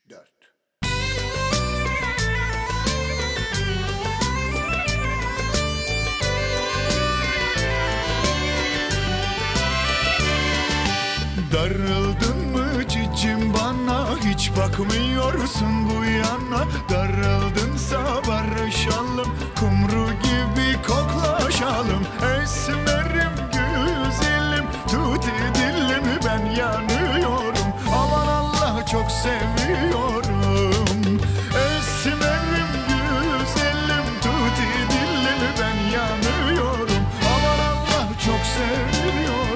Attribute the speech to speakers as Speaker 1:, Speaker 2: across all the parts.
Speaker 1: 4. Darıldın mı cicim bana, hiç bakmıyorsun bu yana. Darıldınsa barışalım, kumru gibi koklaşalım. Esmerim güzelim, tut dilimi, ben yanıyorum. Aman Allah, çok seviyorum. Esmerim güzelim, tut dilimi, ben yanıyorum. Aman Allah, çok seviyorum.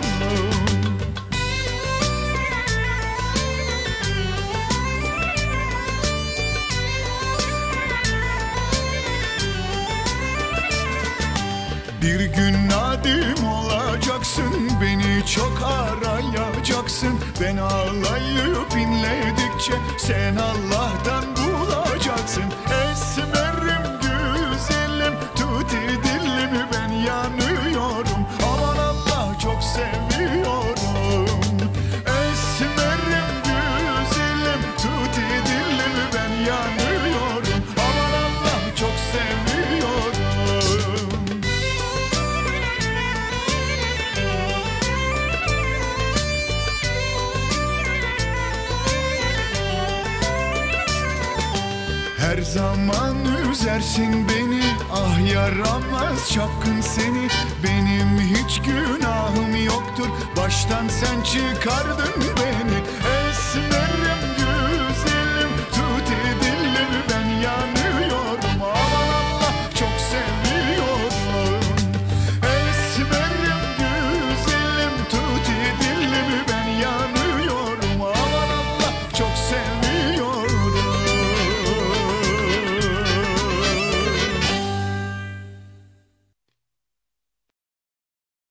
Speaker 1: Bir gün nadim olacaksın, beni çok arayacaksın. Ben ağlayıp inledikçe sen Allah'tan bulacaksın. Esmerim güzelim, tut dilimi, ben yanıyorum. Aman Allah, çok seviyorum. Esmerim güzelim, tut dilimi, ben yanıyorum. Aman Allah, çok seviyorum. Her zaman üzersin beni, ah yaramaz çapkın seni. Benim hiç günahım yoktur, baştan sen çıkardın beni.